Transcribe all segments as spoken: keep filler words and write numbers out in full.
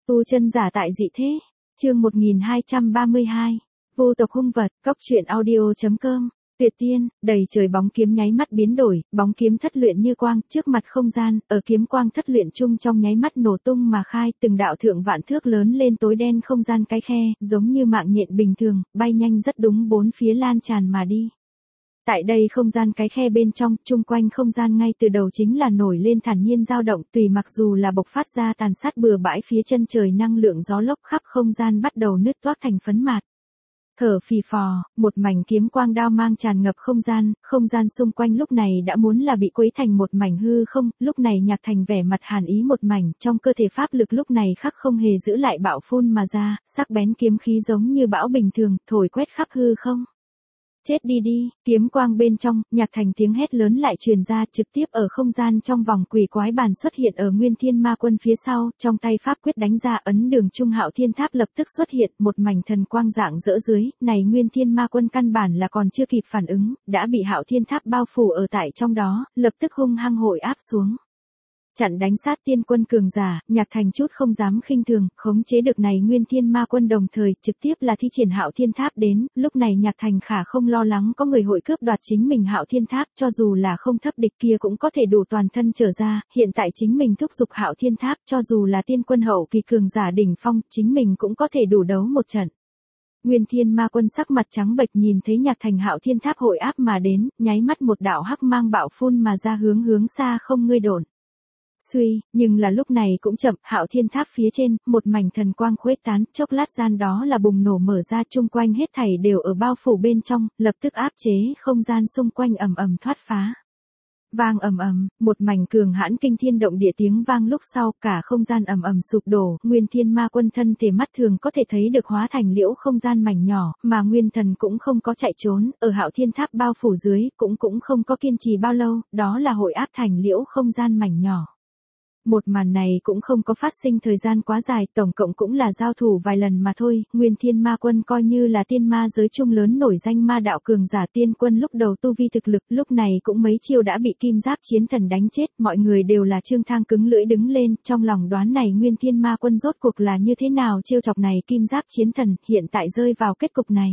Tu chân giả tại dị thế. Chương một nghìn hai trăm ba mươi hai. Vô tộc hung vật. Cốc truyện audio.com. Tuyệt tiên, đầy trời bóng kiếm nháy mắt biến đổi, bóng kiếm thất luyện như quang, trước mặt không gian, ở kiếm quang thất luyện chung trong nháy mắt nổ tung mà khai, từng đạo thượng vạn thước lớn lên tối đen không gian cái khe, giống như mạng nhện bình thường, bay nhanh rất đúng bốn phía lan tràn mà đi. Tại đây không gian cái khe bên trong, chung quanh không gian ngay từ đầu chính là nổi lên thản nhiên dao động, tùy mặc dù là bộc phát ra tàn sát bừa bãi phía chân trời năng lượng gió lốc khắp không gian bắt đầu nứt toác thành phấn mạt. Thở phì phò, một mảnh kiếm quang đao mang tràn ngập không gian, không gian xung quanh lúc này đã muốn là bị quấy thành một mảnh hư không, lúc này Nhạc Thành vẻ mặt hàn ý một mảnh, trong cơ thể pháp lực lúc này khắc không hề giữ lại bạo phun mà ra, sắc bén kiếm khí giống như bão bình thường, thổi quét khắp hư không. Chết đi đi, kiếm quang bên trong, Nhạc Thành tiếng hét lớn lại truyền ra trực tiếp ở không gian trong vòng quỷ quái bàn xuất hiện ở Nguyên Thiên Ma Quân phía sau, trong tay pháp quyết đánh ra ấn đường trung Hạo Thiên Tháp lập tức xuất hiện, một mảnh thần quang dạng rỡ dưới, này Nguyên Thiên Ma Quân căn bản là còn chưa kịp phản ứng, đã bị Hạo Thiên Tháp bao phủ ở tại trong đó, lập tức hung hăng hội áp xuống. Chặn đánh sát tiên quân cường giả, Nhạc Thành chút không dám khinh thường, khống chế được này Nguyên Thiên Ma Quân đồng thời, trực tiếp là thi triển Hạo Thiên Tháp đến, lúc này Nhạc Thành khả không lo lắng có người hội cướp đoạt chính mình Hạo Thiên Tháp, cho dù là không thấp địch kia cũng có thể đủ toàn thân trở ra, hiện tại chính mình thúc giục Hạo Thiên Tháp, cho dù là tiên quân hậu kỳ cường giả đỉnh phong, chính mình cũng có thể đủ đấu một trận. Nguyên Thiên Ma Quân sắc mặt trắng bệch nhìn thấy Nhạc Thành Hạo Thiên Tháp hội áp mà đến, nháy mắt một đạo hắc mang bạo phun mà ra hướng hướng xa không ngươi độn. Suy, nhưng là lúc này cũng chậm, Hạo Thiên Tháp phía trên, một mảnh thần quang khuếch tán, chốc lát gian đó là bùng nổ mở ra, chung quanh hết thảy đều ở bao phủ bên trong, lập tức áp chế, không gian xung quanh ầm ầm thoát phá. Vang ầm ầm, một mảnh cường hãn kinh thiên động địa tiếng vang lúc sau, cả không gian ầm ầm sụp đổ, Nguyên Thiên Ma Quân thân thể mắt thường có thể thấy được hóa thành liễu không gian mảnh nhỏ, mà Nguyên Thần cũng không có chạy trốn, ở Hạo Thiên Tháp bao phủ dưới, cũng cũng không có kiên trì bao lâu, đó là hội áp thành liễu không gian mảnh nhỏ. Một màn này cũng không có phát sinh thời gian quá dài, tổng cộng cũng là giao thủ vài lần mà thôi, Nguyên Thiên Ma Quân coi như là tiên ma giới trung lớn nổi danh ma đạo cường giả tiên quân lúc đầu tu vi thực lực, lúc này cũng mấy chiêu đã bị Kim Giáp Chiến Thần đánh chết, mọi người đều là trương thang cứng lưỡi đứng lên, trong lòng đoán này Nguyên Thiên Ma Quân rốt cuộc là như thế nào chiêu chọc này Kim Giáp Chiến Thần, hiện tại rơi vào kết cục này.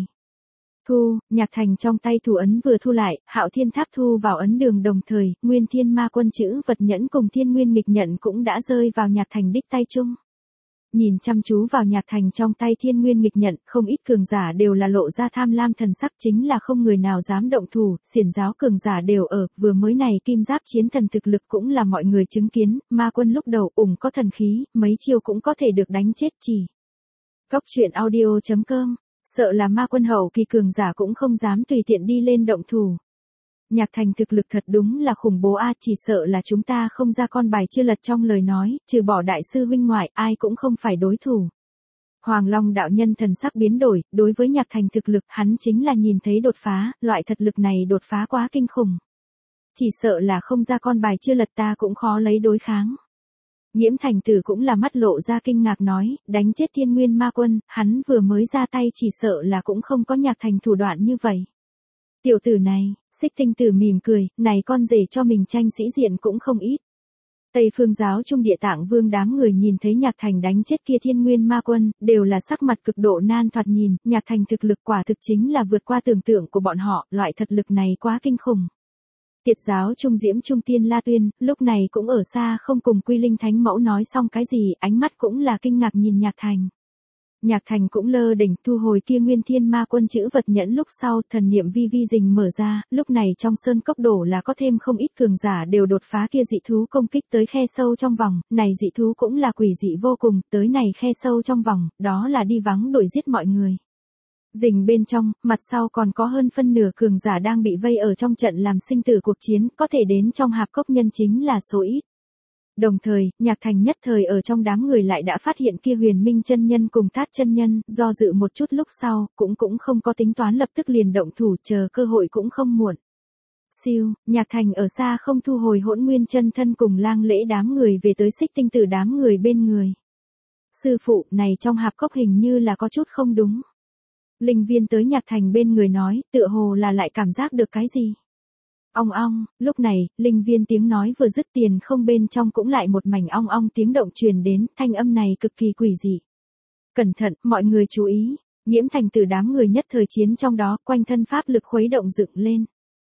Thu, Nhạc Thành trong tay thủ ấn vừa thu lại, Hạo Thiên Tháp thu vào ấn đường đồng thời, Nguyên Thiên Ma Quân chữ vật nhẫn cùng Thiên Nguyên nghịch nhận cũng đã rơi vào Nhạc Thành đích tay chung. Nhìn chăm chú vào Nhạc Thành trong tay Thiên Nguyên nghịch nhận, không ít cường giả đều là lộ ra tham lam thần sắc, chính là không người nào dám động thủ, xiển giáo cường giả đều ở, vừa mới này Kim Giáp Chiến Thần thực lực cũng là mọi người chứng kiến, Ma Quân lúc đầu ủng có thần khí, mấy chiêu cũng có thể được đánh chết chỉ. Cốc truyện audio.com. Sợ là ma quân hậu kỳ cường giả cũng không dám tùy tiện đi lên động thủ. Nhạc Thành thực lực thật đúng là khủng bố a, chỉ sợ là chúng ta không ra con bài chưa lật trong lời nói, trừ bỏ đại sư huynh ngoại, ai cũng không phải đối thủ. Hoàng Long đạo nhân thần sắc biến đổi, đối với Nhạc Thành thực lực, hắn chính là nhìn thấy đột phá, loại thật lực này đột phá quá kinh khủng. Chỉ sợ là không ra con bài chưa lật ta cũng khó lấy đối kháng. Nhiễm Thành Tử cũng là mắt lộ ra kinh ngạc nói, đánh chết Thiên Nguyên Ma Quân, hắn vừa mới ra tay chỉ sợ là cũng không có Nhạc Thành thủ đoạn như vậy. Tiểu tử này, Xích Tinh Tử mỉm cười, này con rể cho mình tranh sĩ diện cũng không ít. Tây Phương giáo trung Địa Tạng Vương đám người nhìn thấy Nhạc Thành đánh chết kia Thiên Nguyên Ma Quân, đều là sắc mặt cực độ nan thoạt nhìn, Nhạc Thành thực lực quả thực chính là vượt qua tưởng tượng của bọn họ, loại thật lực này quá kinh khủng. Tiệt giáo Trung Diễm Trung Tiên La Tuyên, lúc này cũng ở xa không cùng Quy Linh Thánh Mẫu nói xong cái gì, ánh mắt cũng là kinh ngạc nhìn Nhạc Thành. Nhạc Thành cũng lơ đỉnh thu hồi kia Nguyên Thiên Ma Quân chữ vật nhẫn lúc sau, thần niệm vi vi rình mở ra, lúc này trong sơn cốc đổ là có thêm không ít cường giả đều đột phá kia dị thú công kích tới khe sâu trong vòng, này dị thú cũng là quỷ dị vô cùng, tới này khe sâu trong vòng, đó là đi vắng đuổi giết mọi người. Rình bên trong, mặt sau còn có hơn phân nửa cường giả đang bị vây ở trong trận làm sinh tử cuộc chiến, có thể đến trong hạp cốc nhân chính là số ít. Đồng thời, Nhạc Thành nhất thời ở trong đám người lại đã phát hiện kia Huyền Minh chân nhân cùng Thát chân nhân, do dự một chút lúc sau, cũng cũng không có tính toán lập tức liền động thủ, chờ cơ hội cũng không muộn. Siêu, Nhạc Thành ở xa không thu hồi Hỗn Nguyên chân thân cùng Lang Lễ đám người về tới Xích Tinh Tử đám người bên người. Sư phụ, này trong hạp cốc hình như là có chút không đúng. Linh Viên tới Nhạc Thành bên người nói, tựa hồ là lại cảm giác được cái gì. Ong ong, lúc này, linh viên tiếng nói vừa dứt tiền không bên trong cũng lại một mảnh ong ong tiếng động truyền đến, thanh âm này cực kỳ quỷ dị. Cẩn thận, mọi người chú ý, Nhiễm Thành từ đám người nhất thời chiến trong đó, quanh thân pháp lực khuấy động dựng lên.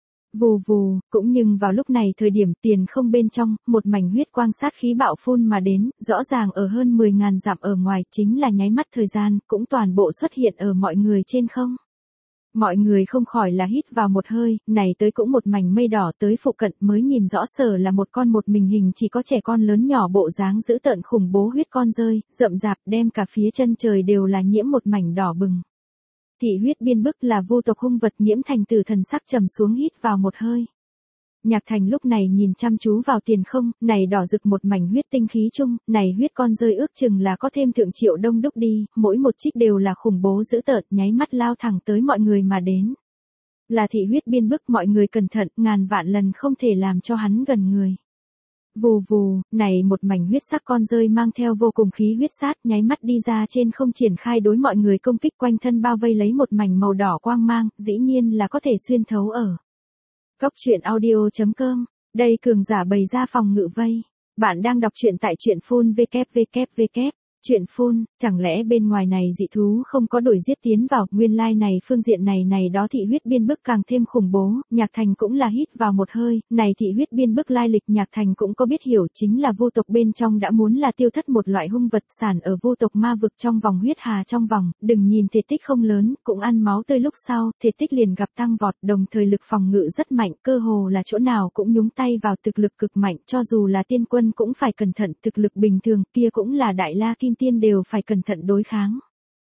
Vù vù, cũng nhưng vào lúc này thời điểm tiền không bên trong, một mảnh huyết quang sát khí bạo phun mà đến, rõ ràng ở hơn mười ngàn dặm ở ngoài, chính là nháy mắt thời gian, cũng toàn bộ xuất hiện ở mọi người trên không. Mọi người không khỏi là hít vào một hơi, này tới cũng một mảnh mây đỏ tới phụ cận mới nhìn rõ sở là một con một mình hình chỉ có trẻ con lớn nhỏ bộ dáng dữ tợn khủng bố huyết con rơi, rậm rạp đem cả phía chân trời đều là nhiễm một mảnh đỏ bừng. Thị huyết biên bức là vô tộc hung vật. Nhiễm Thành từ thần sắc trầm xuống hít vào một hơi. Nhạc Thành lúc này nhìn chăm chú vào tiền không, này đỏ rực một mảnh huyết tinh khí chung, này huyết con rơi ước chừng là có thêm thượng triệu đông đúc đi, mỗi một trích đều là khủng bố dữ tợn, nháy mắt lao thẳng tới mọi người mà đến. Là thị huyết biên bức, mọi người cẩn thận, ngàn vạn lần không thể làm cho hắn gần người. Vù vù, này một mảnh huyết sắc con rơi mang theo vô cùng khí huyết sát, nháy mắt đi ra trên không triển khai đối mọi người công kích, quanh thân bao vây lấy một mảnh màu đỏ quang mang, dĩ nhiên là có thể xuyên thấu ở. Cốc truyện audio chấm com, đây cường giả bày ra phòng ngự vây. Bạn đang đọc truyện tại truyện phun www. Truyện phun, chẳng lẽ bên ngoài này dị thú không có đuổi giết tiến vào, nguyên lai like này phương diện này này đó thị huyết biên bức càng thêm khủng bố, Nhạc Thành cũng là hít vào một hơi, này thị huyết biên bức lai lịch Nhạc Thành cũng có biết hiểu, chính là vô tộc bên trong đã muốn là tiêu thất một loại hung vật sản ở vô tộc ma vực trong vòng huyết hà trong vòng, đừng nhìn thể tích không lớn, cũng ăn máu tươi lúc sau, thể tích liền gặp tăng vọt, đồng thời lực phòng ngự rất mạnh, cơ hồ là chỗ nào cũng nhúng tay vào, thực lực cực mạnh, cho dù là tiên quân cũng phải cẩn thận, thực lực bình thường kia cũng là đại la kim tiên đều phải cẩn thận đối kháng.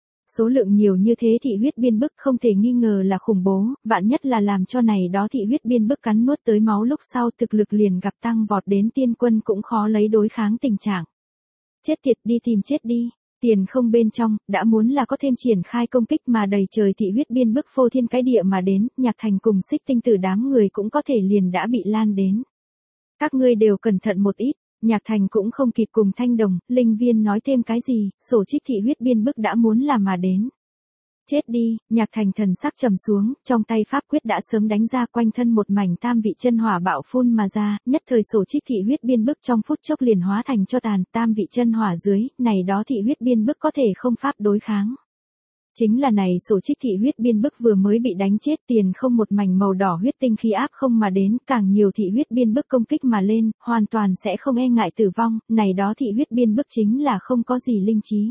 Số lượng nhiều như thế thị huyết biên bức không thể nghi ngờ là khủng bố, vạn nhất là làm cho này đó thị huyết biên bức cắn nuốt tới máu lúc sau thực lực liền gặp tăng vọt đến tiên quân cũng khó lấy đối kháng tình trạng. Chết tiệt, đi tìm chết đi. Tiền không bên trong, đã muốn là có thêm triển khai công kích mà đầy trời thị huyết biên bức phô thiên cái địa mà đến, Nhạc Thành cùng Xích Tinh Tử đám người cũng có thể liền đã bị lan đến. Các ngươi đều cẩn thận một ít. Nhạc Thành cũng không kịp cùng Thanh Đồng, Linh Viên nói thêm cái gì, sổ trích thị huyết biên bức đã muốn là mà đến. Chết đi, Nhạc Thành thần sắc trầm xuống, trong tay pháp quyết đã sớm đánh ra, quanh thân một mảnh tam vị chân hỏa bạo phun mà ra, nhất thời sổ trích thị huyết biên bức trong phút chốc liền hóa thành cho tàn, tam vị chân hỏa dưới, này đó thị huyết biên bức có thể không pháp đối kháng. Chính là này sổ trích thị huyết biên bức vừa mới bị đánh chết, tiền không một mảnh màu đỏ huyết tinh khí áp không mà đến, càng nhiều thị huyết biên bức công kích mà lên, hoàn toàn sẽ không e ngại tử vong, này đó thị huyết biên bức chính là không có gì linh trí.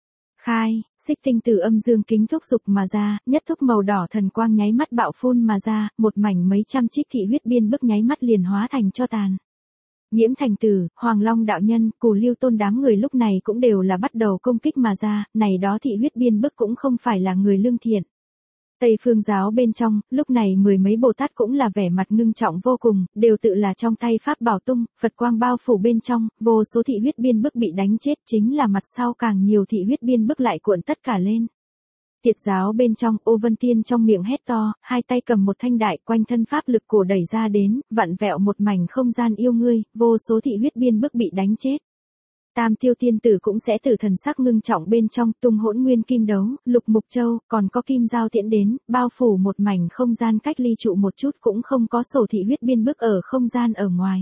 Khai, Xích Tinh Tử âm dương kính thúc dục mà ra, nhất thúc màu đỏ thần quang nháy mắt bạo phun mà ra, một mảnh mấy trăm trích thị huyết biên bức nháy mắt liền hóa thành cho tàn. Nhiễm Thành Tử, Hoàng Long đạo nhân, Cù Lưu Tôn đám người lúc này cũng đều là bắt đầu công kích mà ra, này đó thị huyết biên bức cũng không phải là người lương thiện. Tây Phương giáo bên trong, lúc này mười mấy Bồ Tát cũng là vẻ mặt ngưng trọng vô cùng, đều tự là trong tay pháp bảo tung, Phật quang bao phủ bên trong, vô số thị huyết biên bức bị đánh chết, chính là mặt sau càng nhiều thị huyết biên bức lại cuộn tất cả lên. Tiệt giáo bên trong, Ô Vân Tiên trong miệng hét to, hai tay cầm một thanh đại, quanh thân pháp lực cổ đẩy ra đến, vặn vẹo một mảnh không gian yêu ngươi, vô số thị huyết biên bức bị đánh chết. Tam Tiêu Tiên Tử cũng sẽ tử thần sắc ngưng trọng bên trong, tung hỗn nguyên kim đấu, lục mục châu, còn có kim giao tiễn đến, bao phủ một mảnh không gian cách ly trụ một chút cũng không có sổ thị huyết biên bức ở không gian ở ngoài.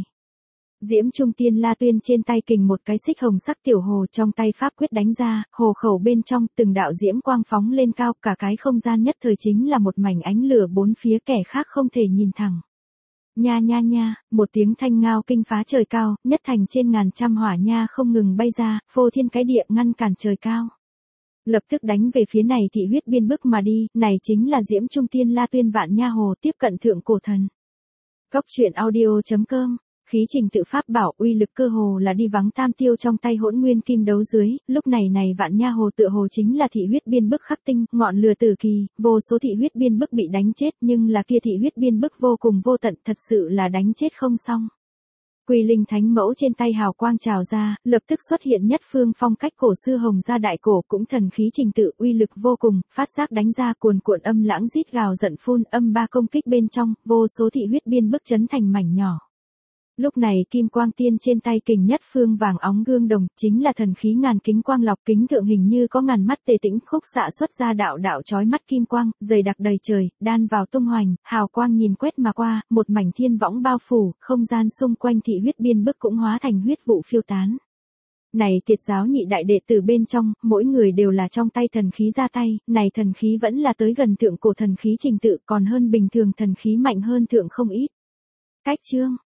Diễm Trung Tiên La Tuyên trên tay kình một cái xích hồng sắc tiểu hồ, trong tay pháp quyết đánh ra, hồ khẩu bên trong từng đạo diễm quang phóng lên cao, cả cái không gian nhất thời chính là một mảnh ánh lửa bốn phía, kẻ khác không thể nhìn thẳng. Nha nha nha, một tiếng thanh ngao kinh phá trời cao, nhất thành trên ngàn trăm hỏa nha không ngừng bay ra, phô thiên cái địa ngăn cản trời cao. Lập tức đánh về phía này thị huyết biên bức mà đi, này chính là Diễm Trung Tiên La Tuyên vạn nha hồ tiếp cận thượng cổ thần. Cốc truyện audio chấm com, khí trình tự pháp bảo uy lực cơ hồ là đi vắng tam tiêu trong tay hỗn nguyên kim đấu dưới, lúc này này vạn nha hồ tựa hồ chính là thị huyết biên bức khắc tinh, ngọn lửa tử kỳ, vô số thị huyết biên bức bị đánh chết, nhưng là kia thị huyết biên bức vô cùng vô tận, thật sự là đánh chết không xong. Quỳ Linh Thánh Mẫu trên tay hào quang trào ra, lập tức xuất hiện nhất phương phong cách cổ xưa hồng gia đại cổ, cũng thần khí trình tự uy lực vô cùng, phát giác đánh ra cuồn cuộn âm lãng rít gào giận phun, âm ba công kích bên trong, vô số thị huyết biên bức chấn thành mảnh nhỏ. Lúc này kim quang tiên trên tay kình nhất phương vàng óng gương đồng, chính là thần khí ngàn kính quang lọc, kính thượng hình như có ngàn mắt tề tĩnh khúc xạ xuất ra đạo đạo chói mắt kim quang, dày đặc đầy trời, đan vào tung hoành, hào quang nhìn quét mà qua, một mảnh thiên võng bao phủ, không gian xung quanh thị huyết biên bức cũng hóa thành huyết vụ phiêu tán. Này Tiệt giáo nhị đại đệ tử bên trong, mỗi người đều là trong tay thần khí ra tay, này thần khí vẫn là tới gần thượng cổ thần khí trình tự, còn hơn bình thường thần khí mạnh hơn thượng không ít. Cách chương